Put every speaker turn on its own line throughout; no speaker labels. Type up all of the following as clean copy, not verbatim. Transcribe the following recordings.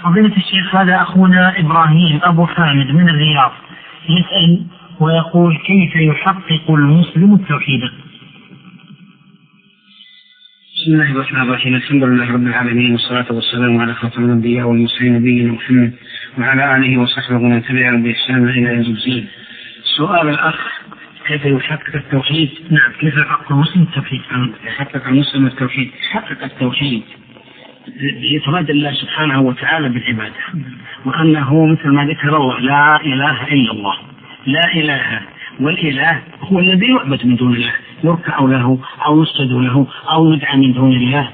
فضيلة الشيخ، هذا أخونا إبراهيم أبو حامد من الرياض يسأل ويقول: كيف يحقق المسلم التوحيد؟
بسم الله الرحمن الرحيم. الحمد لله رب العالمين، والصلاة والسلام على خاتم الأنبياء والمرسلين نبينا محمد وعلى آله وصحبه ومن تبعهم بإحسان إلى يوم الدين. سؤال الأخ: كيف يحقق التوحيد؟
نعم، كيف يحقق المسلم التوحيد؟
يحقق المسلم التوحيد، يحقق التوحيد بإفراد الله سبحانه وتعالى بالعبادة، وأنه مثل ما ذكر الله: لا إله إلا الله. لا إله، والإله هو الذي يعبد من دون الله، يركع له أو يسجد له أو يدعى من دون الله،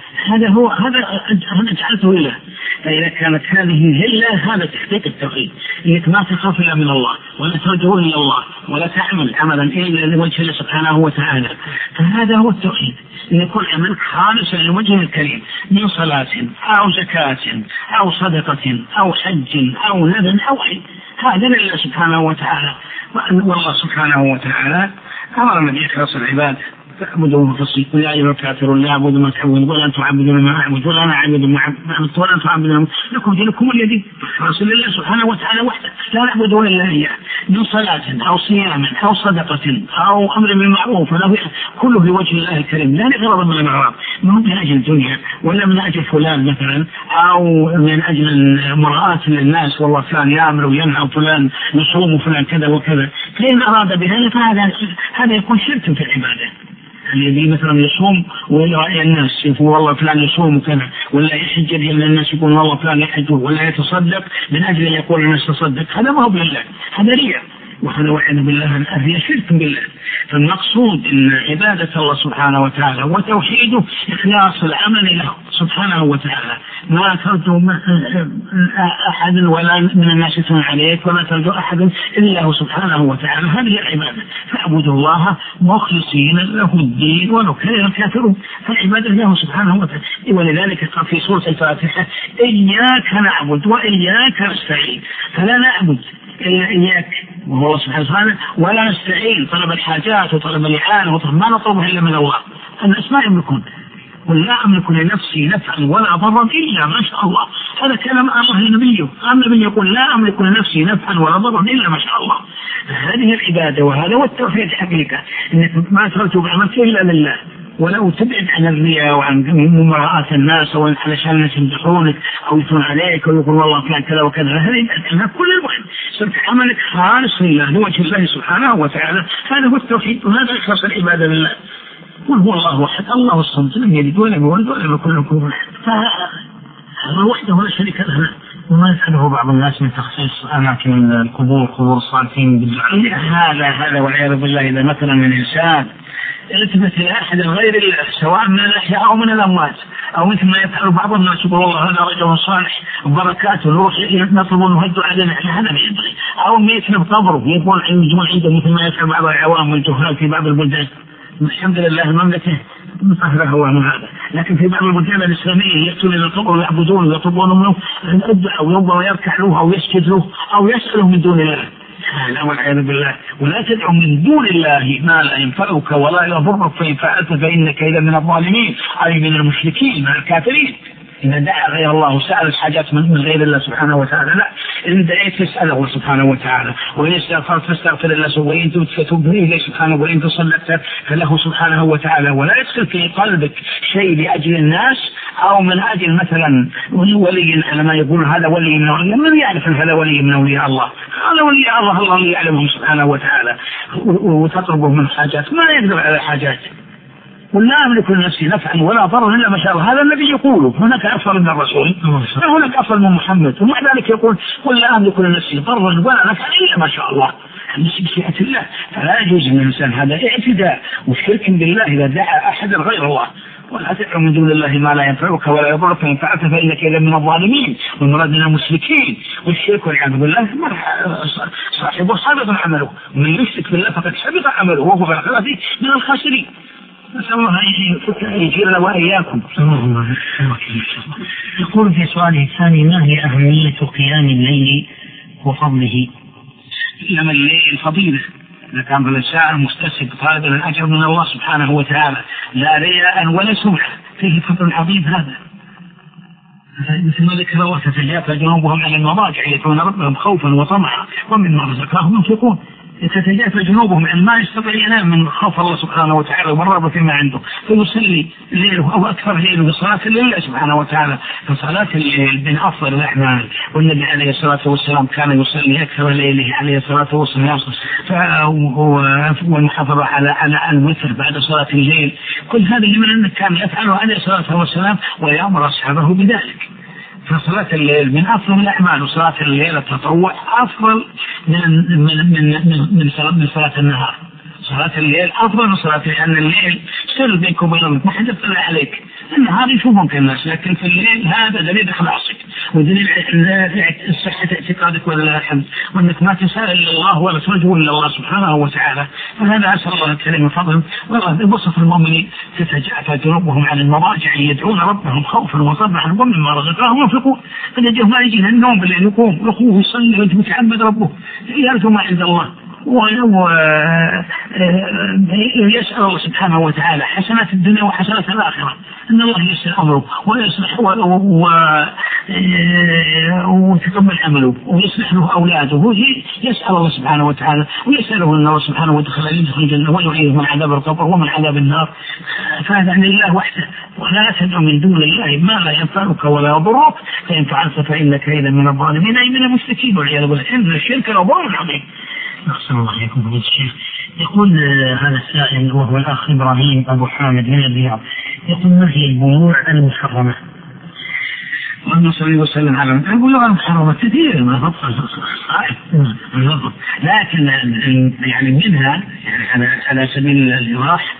هذا جعلته إله. فإذا كانت هذه الله، هذا تحقيق التوحيد، إنك ما تخاف إلا من الله، ولا ترجو إلا الله، ولا تعمل عملا إلا لوجه الله سبحانه وتعالى. فهذا هو التوحيد، أن يكون عملك خالصا لوجه الكريم، من صلاة أو زكاة أو صدقة أو حج أو نذر أو هذا لله سبحانه وتعالى. والله سبحانه وتعالى أمرنا بإخلاص العباد: تعبدون مخلصين، قل يا أيها الكافرون لا أعبد ما تعبدون ولا أنتم تعبدون ما أعبد ولا أنا أعبد ما أعبد ولا أنتم تعبدون، لكم دينكم ولي. خلاص لله سبحانه وتعالى وحده، لا نعبد إلا إياه، من صلاة أو صيام أو صدقة أو أمر بالمعروف، كله لوجه الله الكريم، لا لغرض من الأغراض، ما هو من أجل الدنيا ولا من أجل فلان مثلا، أو من أجل مراءة للناس، والله فلان يأمر وينهى وفلان يصوم وفلان كذا وكذا. فإن أراد بهذا فهذا يكون شرك في العبادة. الذي مثلا يصوم ويرى الناس يقول والله فلان يصوم وكذا، ولا يحج لأن الناس يقول والله فلان يحج، ولا يتصدق من أجل أن يقول الناس تصدق، هذا ما هو بالله، هذا رياء، وهذا وعد بالله الرياء شرك بالله. فالمقصود ان عبادة الله سبحانه وتعالى وتوحيده إخلاص العمل له سبحانه وتعالى، ما ترجو أحد ولا من الناس يثنون عليك، ولا ترجو أحد إلا هو سبحانه وتعالى. هذه العبادة، فاعبدوا الله مخلصين له الدين ولو كره الكافرون، فالعبادة له سبحانه وتعالى. ولذلك قال في سورة الفاتحة: إياك نعبد وإياك نستعين. فلا نعبد إلا إياك وهو الله سبحانه وتعالى، ولا نستعين طلب الحاجات وطلب الإعانة ما نطلبها إلا من الله. الناس ما يملكون، قل لا أملك لنفسي نفعا ولا ضرا إلا ما شاء الله. هذا كلام أمره النبي، النبي يقول: لا أملك لنفسي نفعا ولا ضرا إلا ما شاء الله. هذه العبادة وهذا هو التوحيد حقيقة، إنك ما ترجو بعملك إلا لله، ولو تبعد عن الرياء وعن مراءة الناس أو علشان الناس يمدحونك أو يثنون عليك ويقول والله فلان كذا وكذا، هذه كل الوقت صرت عملك خالص لله لوجه الله سبحانه وتعالى. هذا هو التوحيد، وهذا إخلاص العبادة لله. قل هو الله أحد الله الصمد لم يلد ولم يولد ولم يكن له كفوا أحد، فهذا وحده لا شريك له.
وما يفعله بعض الناس من تخصيص أماكن القبور، قبور الصالحين بالدعاء،
هذا والعياذ بالله. إذا مثلا من إنسان التفت إلى أحد غير الله، سواء من الأحياء أو من الأموات، أو مثل ما يفعل بعض الناس يقول والله هذا رجل صالح وبركاته نروح نطلب أنه الدعاء لنا، هذا ما ينبغي. أو ميتنا بقبره يقول عنده مثل ما يفعل بعض العوام والجهال في بعض البلدان. الحمد لله المملكة مطهرة هو من هذا، لكن في بعض البلدان الإسلامية يأتون إلى القبر ويعبدون ويطلبون منه الدعاء ويركع له أو يسجد له أو يسأله من دون الله. لا والعياذ بالله. ولا تدعو من دون الله ما لا ينفعك ولا يضرك، فإن فعلت فإنك إذا من الظالمين، أي من المشركين من الكافرين. إن دعا غير الله وسأل الحاجات من غير الله سبحانه وتعالى، لا، إن دعيت تسأله سبحانه وتعالى، وإن استغفرت فاستغفر الله، وإن تبت فتوب إليه سبحانه، وإن تصدقت فله سبحانه وتعالى. ولا يدخل في قلبك شيء لأجل الناس أو من أجل مثلا ولي، على ما يقول هذا ولي من أولياء، من يعرف هذا ولي من أولياء الله؟ هذا ولي الله، الله اللي يعلمهم سبحانه وتعالى، وتطلبه من حاجات ما يقدر على الحاجات. قل لا أملك لنفسي نفعا ولا ضرا إلا ما شاء الله. هذا النبي يقوله، هناك أفضل من الرسول، هناك أفضل من محمد، ومع ذلك يقول قل لا أملك لنفسي ضرا ولا نفعا إلا ما شاء الله. بشيئة الله. فلا يجوز من الإنسان هذا اعتداء وشرك بالله إذا دعا أحدا غير الله. ولا تدعو من دون الله ما لا ينفعك ولا يضرك، فإن فعلت فإنك إذا من الظالمين والمراد من المشركين. والشرك والعياذ بالله صاحبه حبط عمله، ومن يشرك بالله فقد حبط عمله وهو في الآخرة من الخاسرين. نسأل الله أن يجيرنا وإياكم.
يقول في سؤاله الثاني: ما هي أهمية قيام الليل وفضله؟
قيام الليل فضيلة، إذا كان بالإنسان مستسب طالب الأجر من الله سبحانه وتعالى، لا رياء ولا سمعة، فيه فضل عظيم. هذا مثل ما ذكر الله تتجافى جنوبهم عن المضاجع يدعون ربهم خوفا وطمعا ومما رزقناهم ينفقون. تتجافى جنوبهم عن ما يستطيع ينام من خوف الله سبحانه وتعالى والرغبة فيما عنده، فيصلي ليله أو أكثر ليله بصلاة لله سبحانه وتعالى. فصلاة الليل من أفضل الأعمال، والنبي عليه الصلاة والسلام كان يصلي أكثر ليله عليه الصلاة والسلام، والمحافظة على الوتر بعد صلاة الليل. كل هذه من أنه كان يفعله عليه الصلاة والسلام ويأمر أصحابه بذلك. فصلاة الليل من أفضل الأعمال، وصلاة الليل التطوع أفضل من صلاة النهار. صلاة الليل أفضل من صلاة، لأن الليل سر بينك وبين ما حد يطلع عليك. النهار يشوفونك الناس، لكن في الليل هذا دليل إخلاصك ودليل صحة اعتقادك ولله الحمد، وأنك ما تسأل إلا الله ولا ترجو إلا الله سبحانه وتعالى. فهذا أسأل الله الكريم الفضل والله بوصف المؤمنين تتجافى جنوبهم عن المضاجع يدعون ربهم خوفا وطمعا ومما رزقناهم ينفقون. فنجيه ما يجي النوم بالليل يقوم يخوف يصلي وينت متعبد ربه يرجو ما عند الله ويسأل الله سبحانه وتعالى حسنات الدنيا وحسنات الآخرة، أن الله يسر أمره ويصلح ويتقبل عمله ويصلح له أولاده. يسأل الله سبحانه وتعالى ويسأله الله سبحانه وتعالى أن يدخل الجنة ويعيذه من عذاب القبر ومن عذاب النار. فهذا عن الله وحده، ولا تدع من دون الله ما لا ينفعك ولا يضرك، فإن فعلت فإنك إذا من الظالمين أي من المشركين والعياذ بالله، إن الشرك لظلم عظيم.
أحسن الله إليكم فضيلة الشيخ. يقول هذا السائل وهو الأخ إبراهيم أبو حامد من الرياض، يقول ما هي البيوع المحرمة؟
اللهم صل وسلم على البيوع المحرمة كثير ما تفصل صحيح، لكن يعني منها يعني على سبيل الإيضاح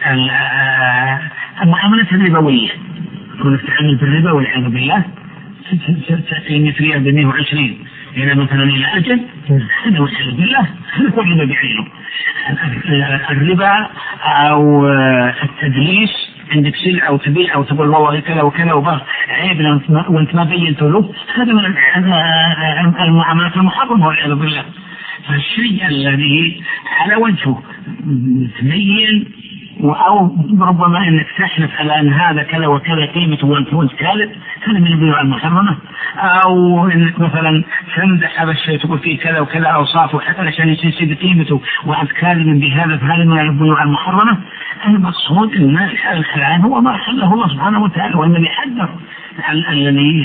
المعاملات الربوية، كونك تتعامل بالربا والعياذ بالله، تأتي 100 ريال ب 120 إلى مثلا إلى أجل، هذا والعياذ بالله هذا كل ما بعينه. الربا أو التدليس، عندك سلعة أو تبيع أو تقول والله كذا وكذا وبر عيب وأنت ما بينت له، هذا من المعاملات المحرمة والعياذ بالله. فالشيء الذي على وجهه تبين أو ربما أنك تحلف على أن هذا كذا وكذا قيمته وأنت كاذب، هذا من البيوع المحرمة. أو أنك مثلا تمدح هذا الشيء تقول فيه كذا وكذا أوصافه حتى عشان يصير قيمته وأنت كاذب بهذا، فهذا من البيوع المحرمة. المقصود أن الحلال هو ما حله الله سبحانه وتعالى، والنبي حذر الذي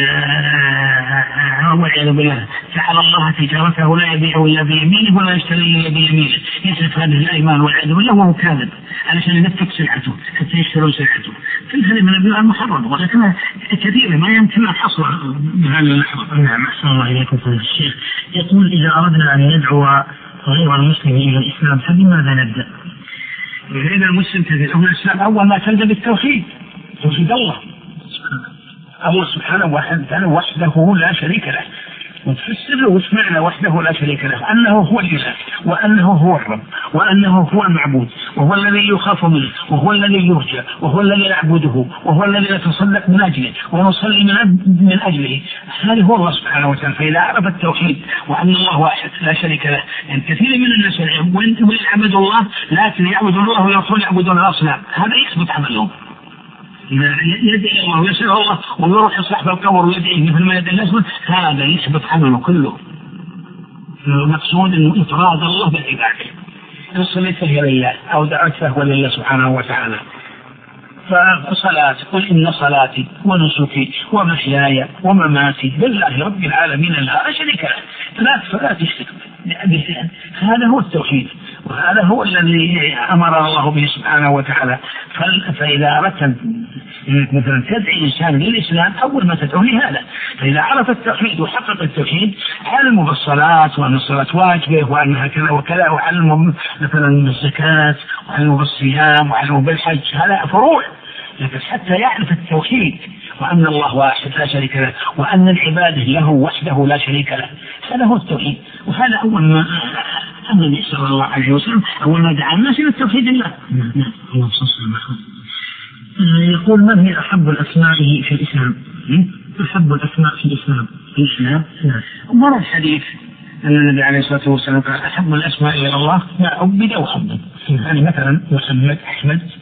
والعياذ بالله جعل الله تجارته لا يبيع الا بيمينه ولا يشتري الا بيمينه، يسلف هذه الايمان والعياذ بالله وهو كاذب علشان ينفق سلعته حتى يشترون سلعته. كل هذه من البيوع المحرمه، ولكنها كثيره ما يمكن الحصر من هذه اللحظه.
نعم أحسن الله إليكم فضيلة الشيخ. يقول إذا أردنا أن ندعو غير المسلم إلى الإسلام فبماذا نبدأ؟
غير المسلم تدعو إلى الإسلام أول ما تبدأ بالتوحيد، توحيد الله سبحانه وحده لا شريك له، وتفسر وش معنى وحده لا شريك له، أنه هو الإله وأنه هو الرب وأنه هو المعبود وهو الذي يخاف منه وهو الذي يرجى وهو الذي نعبده وهو الذي نتصدق من أجله ونصلي من أجله. هذا هو الله سبحانه وتعالى. فإذا عرف التوحيد وأن الله واحد لا شريك له، يعني كثير من الناس يعبدوا الله لكن يعبدون الله ويرسلون يعبدون الأصنام، هذا يثبت عملهم. يدعي الله ويسأل الله ويروح صاحب القبر ويدعيه مثل ما يدعي الناس، هذا يثبت عمله كله. المقصود أن إفراد الله بالعبادة، إن صليت فهي لله أو دعوت فهو لله سبحانه وتعالى. فصلاة قل إن صلاتي ونسكي ومحياي ومماتي لله رب العالمين لا شريك له فلا تشرك به. هذا هو التوحيد، وهذا هو الذي أمر الله به سبحانه وتعالى. فإذا أردت مثلا تدعي الإنسان للإسلام أول ما تدعو لهذا، فإذا عرف التوحيد وحقق التوحيد علمه بالصلاة وأن الصلاة واجبة وأنها كذا وكذا، وعلمه مثلا بالزكاة وعلمه بالصيام وعلمه بالحج، هذا فروع. لكن حتى يعرف التوحيد وأن الله واحد لا شريك له وأن العبادة له وحده لا شريك له، هذا هو التوحيد. وهذا أول ما النبي صلى الله عليه وسلم أول ما دعا الناس إلى التوحيد الله.
يقول ما هي أحب الأسماء في الإسلام؟ أحب الأسماء في الإسلام.
مر الحديث أن النبي عليه الصلاة والسلام قال أحب الأسماء إلى الله ما عبد وحمد. يعني مثلا محمد، أحمد،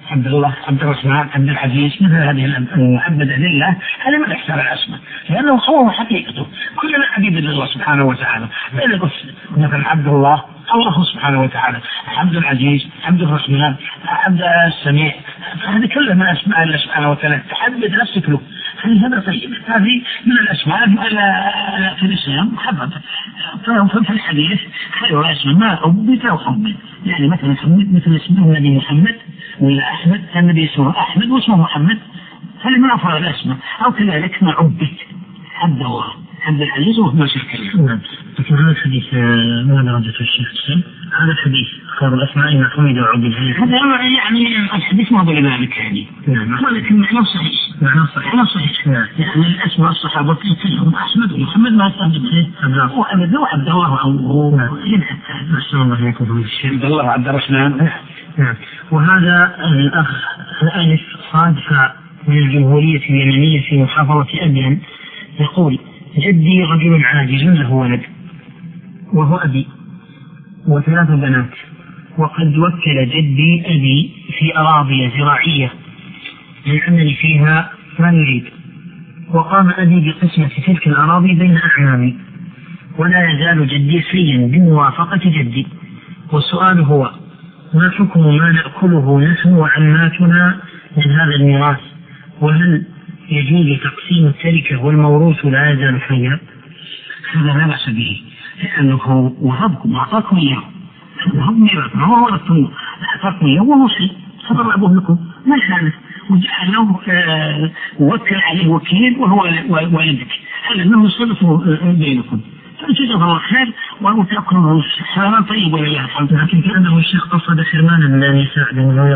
عبد الله، عبد الرحمن، عبد العزيز، مثل هذه المعبدة لله، هذا من أكثر الأسماء، لأنه هو حقيقته، كلنا عبيد لله سبحانه وتعالى. فإذا قلت مثلا عبد الله، الله سبحانه وتعالى، عبد العزيز، عبد الرحمن، عبد السميع، هذه كلها من أسماء الله سبحانه وتعالى، تحدد نفسك له. هذا طيب، هذه من الأسماء في الإسلام محبب. في الحديث خير اسم ما أبت أو حمد، يعني مثل اسم النبي محمد ولا أحمد، النبي اسمه أحمد واسمه محمد، هذا من أفضل الأسماء. أو كذلك ما عبد، عبد الله، عبد العزيز وهو شرك.
نعم. لكن هذا الحديث ما درجته الشيخ حسين؟ هذا الحديث خير الأسماء ما حمد وعبد،
هذا يعني الحديث ما ضل ذلك يعني، ولكن معناه صحيح، معناه صحيح. يعني الأسماء الصحابة كلهم أحمد ومحمد ما استخدم وأبد وعبد الله أو
أحسن الله إليكم الشيخ
عبد الله عبد الرحمن.
نعم. وهذا الأخ الآنف صادفة من الجمهورية اليمنية في محافظة أديان يقول: جدي رجل عاجز له ولد وهو أبي وثلاث بنات، وقد وكل جدي أبي في أراضي زراعية للعمل فيها ما يريد، وقام أبي بقسمة تلك الأراضي بين أعمامي، ولا يزال جدي سيا بموافقة جدي. والسؤال هو: ما حكم ما نأكله نحن وعماتنا من هذا الميراث؟ وهل يجوز تقسيم التركة والموروث لا يزال حيا؟
هذا لا بأس به، لأنه وهبكم وأعطاكم إياه، وهب ميراث، ما هو ورثتم، أعطاكم إياه وهو شيء فضل أبوه لكم ما يخالف، وجعله ووكل عليه وكيل وهو والدك، هذا أنه يصرفه بينكم، فجزاه الله خير وتأكلوا حالا طيب ولله الحمد.
لكن كأنه الشيخ قصد حرمان النساء،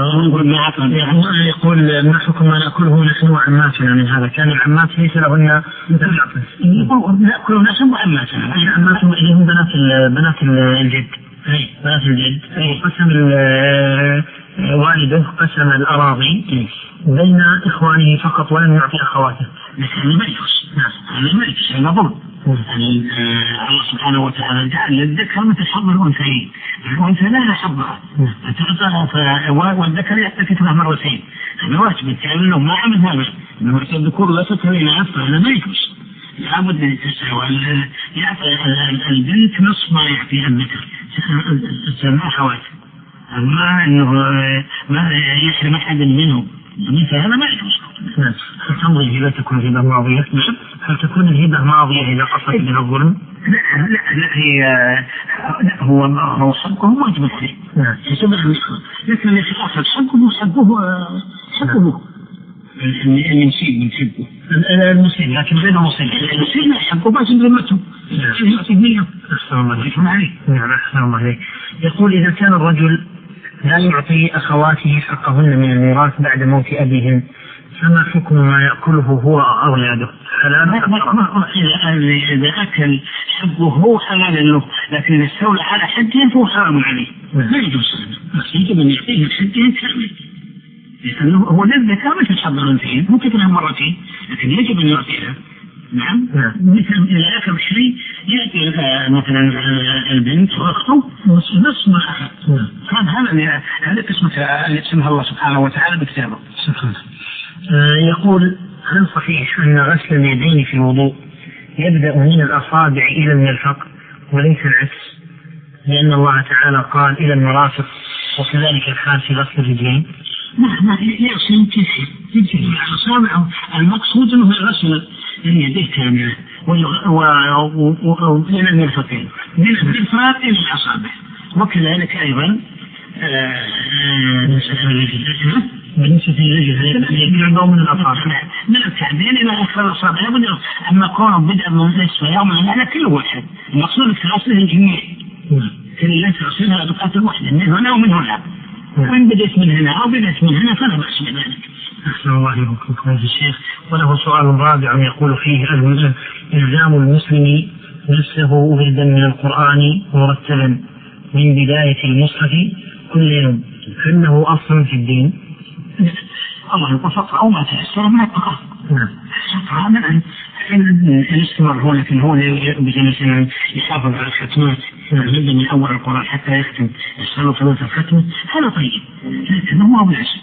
يقول ما حكم ما نأكله نحن وعماتنا من هذا؟ كان العمات ليس لهن
نأكل نحن وعماتنا،
عماتهم اللي هم بنات الجد، بنات الجد. قسم والده قسم الأراضي بين إخوانه فقط ولم يعطي أخواته.
هذا ما يجوز، هذا ما يجوز، هذا ظلم. يعني الله سبحانه وتعالى جعل للذكر مثل حظ الأنثيين، الأنثى لها حظها والذكر يحتفظ له مرتين، هذا واجب. لأنه ما عمل هذا، إنه الذكور لا تترين عفوا، هذا ما يجوز. لابد أن تساوي البنت نصف ما يعطيها الذكر، تسمى حوات، أما إنه ما يحرم أحد منهم، هذا ما يجوز.
هل تمضي الهبة تكون هبة ماضية؟ هل تكون الهبة ماضية إذا قصد من الظلم؟
لا هي هو حقه واجب عليه، لكن في الآخر حقه المسيب من حقه
المسيب، لكن بين المسيب
حقه ما ذمته.
أحسن الله عليك. يقول: إذا كان الرجل لا يعطي أخواته حقهن من الميراث بعد موت أبيهم، فما حكم ما يأكله هو أولاده؟
إذا أكل حقه هو حلال له، لكن إذا استولى على حقه فهو حرام عليه، ما يجوز. يجب أن يعطيه حقه كامل، لأنه هو للذكر مثل حظ الأنثيين، ممكن يكونها مرتين، لكن يجب أن يعطيها. نعم. مثل إذا أكل شيء يأتي مثلا البنت وأخته نصف ما أخذ. هذا قسمة اللي اسمها الله سبحانه وتعالى بكتابه.
يقول: هل صحيح أن غسل اليدين في الوضوء يبدأ من الأصابع إلى المرفق وليس العكس، لأن الله تعالى قال إلى المرافق، وكذلك الحال في غسل الرجلين؟
ما يغسل كثير على الأصابع، المقصود أنه غسل اليدين كاملة وإلى المرفقين، من الإفراط إلى الأصابع، وكذلك أيضا
بالنسبة للرجل يبدأ من الأصابع
من الكعبين إلى آخر الأصابع. أما كونه بدأ من نصف يوم على كل واحد، المقصود في غسله الجميع، كل لا تغسلها بقطعة واحدة من هنا ومن هنا، وإن بدأت من هنا أو بدأت من هنا فلا بأس بذلك.
أحسن الله إليكم الشيخ. وله سؤال رابع يقول فيه: إلزام المسلم نفسه وردا من القرآن مرتبا من بداية المصحف كل يوم، فإنه أصل في الدين؟
الله يوفق أو ما تيسر من القرآن. هذا الاستمرار هو، لكن هو مثلا يحافظ على الختمات، يبدأ من أول القرآن حتى يختم الصلاة ثلاث الختمة، هذا طيب، لكن هو أبو العسل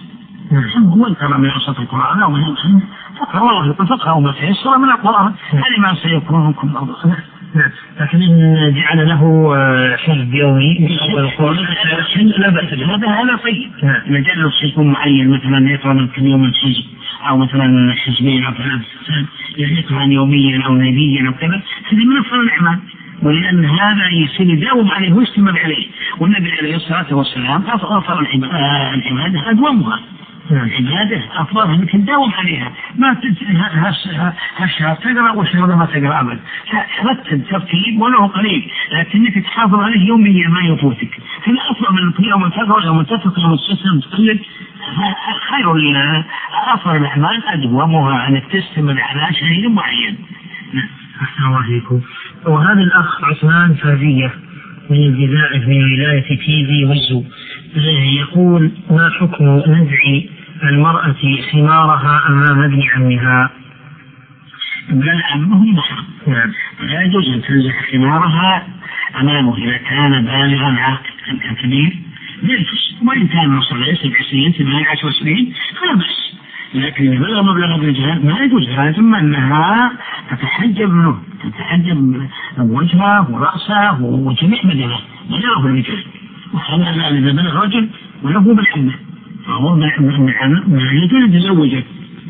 ومن ترى من أوسط القرآن أو من فقرأ والله يقول فقرأوا ما تيسر من القرآن هل ما سيكون منكم أرض.
لكن إن جعل له حزب يومي
لا بأس هذا طيب. إذا جعل له حزب معين مثلا يقرأ من كل يوم حزب أو مثلا حزبين أو ثلاث يقرأ يوميا أو ليليا أو كذا هذا من أفضل الأعمال ولأن هذا يصير يداوم عليه ويستمر عليه والنبي عليه الصلاة والسلام أفضل العبادة أدومها العبادة أفضل أنك تداوم عليها ما هالشهر تقرأ والشهر ما تقرأ أبدا رتب ترتيب ولو قليل لكنك تحافظ عليه يوميا ما يفوتك هذا أفضل من كل يوم تقرأ يوم تترك يوم تستسلم تقلد خير لنا أفضل الأعمال أدومها أنك تستمر على شيء معين.
أحسن الله إليكم. وهذا الأخ عثمان فازية من الجزائر من ولاية تيزي والزو يقول ما حكم نزع المرأة خمارها أمام ابن عمها؟
ابن عمه محرم لا يجوز أن تنزع خمارها أمامه إذا كان بالغا عاقلا كان كبير يلبس وإن كان مصر 27 28 فلا بأس لكن إذا بلغ مبلغ الرجال ما يجوز لازم أنها تتحجب منه تتحجب وجهه ورأسه وجميع بدنه بلغه الرجال وهذا إذا بلغ رجل وله بالحمة فهو ما يجوز يتزوجه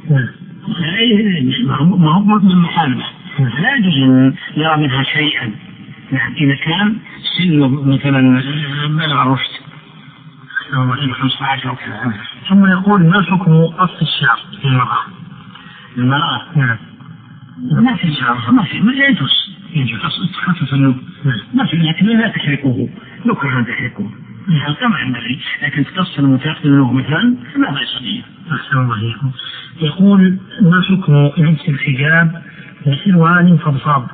ما هو من محارمة لا يجوز أن يرى منها شيئا إذا كان سنه مثلا بلغ الرشد أو 15 أو كذا.
ثم يقول ما حكم قص الشعر للمرأة؟
المرأة ما في شعر ما يجوز تخفف النوم ما في لكن لا تحرقه لو كان تحرقه كما ينبغي لكن تقص المتاخر منه مثلا لا بأس به.
أحسن الله إليكم. يقول ما حكم لبس الحجاب بسروال فضفاض؟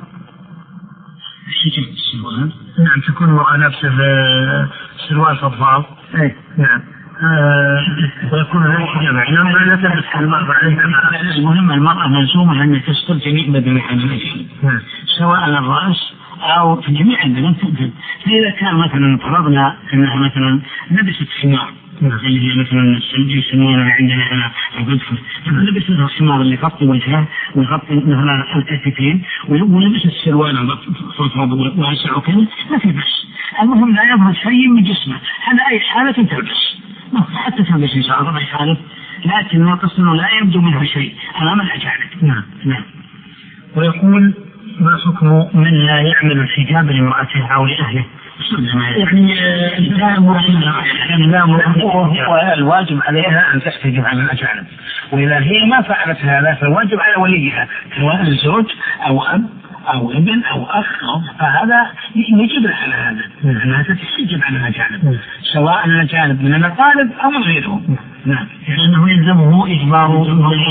السروال
نعم تكون المرأة لابسة سروال فضفاض نعم ويكون هذا حجاب لا تلبس المرأة
المهم المرأة ملزومة أن تستر جميع بدنها سواء الرأس أو في جميع البدن تقدم. فإذا كان مثلا فرضنا أنها مثلا لبست خمار اللي هي مثلا يسمونها عندنا هنا الغدفة لبست الخمار اللي يغطي وجهها ويغطي مثلا الكتفين ولبست السروال فضفاض واسع وكذا ما في بس المهم لا يظهر شيء من جسمه هذا أي حالة تلبس حتى تلبس إن شاء الله أي حالة لكن ما قصده لا يبدو منها شيء أمام الأجانب.
نعم. ويقول ما حكم من لا يعمل الحجاب لامرأته أو لأهله؟
يعني الواجب عليها أن تحتجب عن الأجانب وإذا هي ما فعلت هذا فالواجب على وليها سواء الزوج أو أب أو ابن أو أخ فهذا يجب على هذا أنها تتحجب عن الأجانب سواء الأجانب من الأقارب أو من غيرهم.
نعم لأنه يلزمه إجبار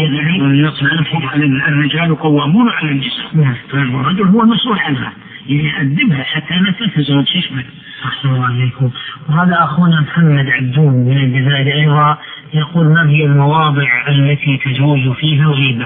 الرجال قوامون على النساء فالرجل هو المسؤول عنها يؤدبها حتى لا تتزوج شيخنا.
أحسن الله عليكم. وهذا أخونا محمد عبدون من الجزائر أيضا يقول ما هي المواضع التي تجوز فيها الغيبة؟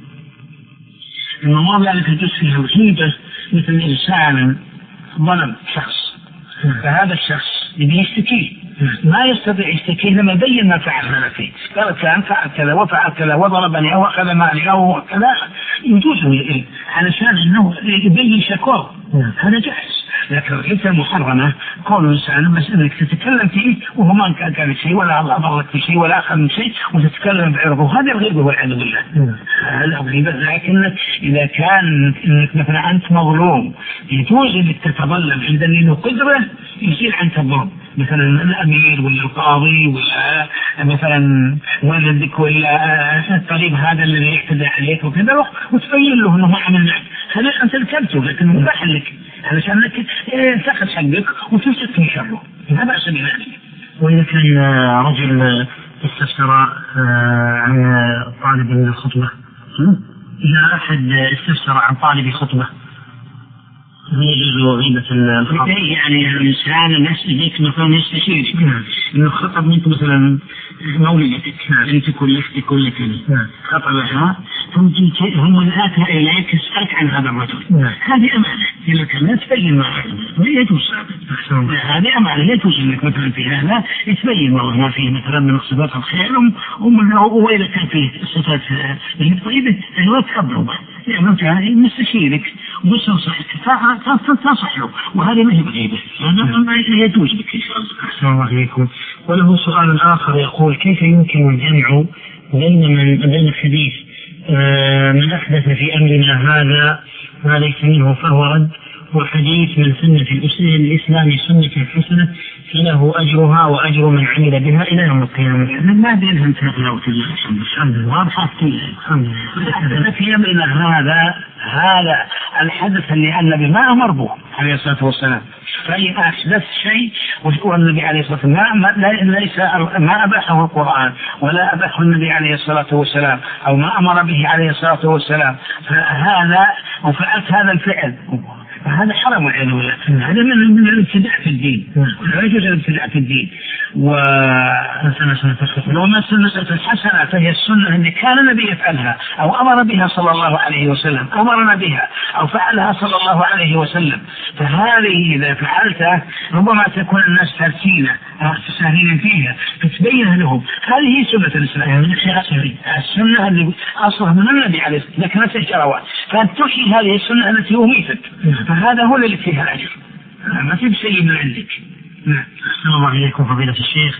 المواضع التي تجوز فيها الغيبة مثل إنسان ظلم شخص فهذا الشخص يشتكيه ما يستطيع يشتكيه لما يبين ما فعل هذا فيه قال كان فعل كذا وفعل كذا وضربني أو أخذ مالي أو كذا يجوز علشان أنه يبين شكواه هذا جائز. لكن الغيبة محرمة كون إنسان بس أنك تتكلم فيه وهو ما قال شيء ولا أضرك في شيء ولا أخذ من شيء وتتكلم بعرضه هذا الغيبة والعياذ بالله هذا الغيبة. لكن إذا كان إنك مثلا أنت مظلوم يجوز إنك تتظلم عند له قدرة يزيل عنك الظلم مثلا الأمير ولا القاضي ولا مثلا والدك ولا الطبيب هذا الذي يعتدى عليك وكذا وتبين له أنه ما عمل معك هذا أنت الكبته لكن مباح لك علشان انك تاخذ حقك وتمسك من شره لا باس بذلك.
واذا كان رجل استفسر عن طالب الخطبه اذا احد استفسر عن طالب خطبه يجوز غيبة الخطأ.
يعني الإنسان الناس يجيك مثلا يستشيرك إنه خطب منك مثلا مولدتك أنت كلفتك كل كلمة خطبها ثم آتها إليك يسألك عن هذا الرجل. هذه أمانة إذا كانت تبين معه لا يجوز. هذه أمانة لا يجوز إنك مثلا في هذا تبين والله ما فيه مثلا من صفات الخير وإذا كان فيه صفات طيبة لا تقبله يعني أنت مستشيرك ومستنصحك تنصح له وهذه ما هي بغيبة. هذا ما يجوز بك إن شاء الله.
أحسن الله عليكم. وله سؤال آخر يقول كيف يمكن الجمع بين حديث من أحدث في أمرنا هذا ما ليس منه فهو رد وحديث من سنة الإسلام سنة حسنة فله أجرها وأجر من عمل بها إلى يوم القيامة.
ما بينهم تناوت الحمد لله واضحة كلها. في أمرنا هذا الحدث اللي النبي ما أمر به عليه الصلاة والسلام. فإن أحدث شيء والنبي عليه الصلاة والسلام ليس ما أباحه القرآن ولا أباحه النبي عليه الصلاة والسلام أو ما أمر به عليه الصلاة والسلام فهذا وفعلت هذا الفعل هذا حرام والعياذ بالله. هذا من الابتداع في الدين لا يجوز الابتداع في الدين. وما سنة الحسنة فهي السنة اللي كان النبي يفعلها أو أمر بها صلى الله عليه وسلم أمرنا بها أو فعلها صلى الله عليه وسلم. فهذه إذا فعلتها ربما تكون الناس تركينة سهلين فيها فتبين لهم هذه سنة الإسلام. السنة اللي أصلها من النبي عليه الصلاة والسلام لكنها شروات فأن تحيي هذه السنة التي أميتت فهذا هو اللي فيها الأجر ما في شيء من عندك.
أحسن الله عليكم فضيلة الشيخ.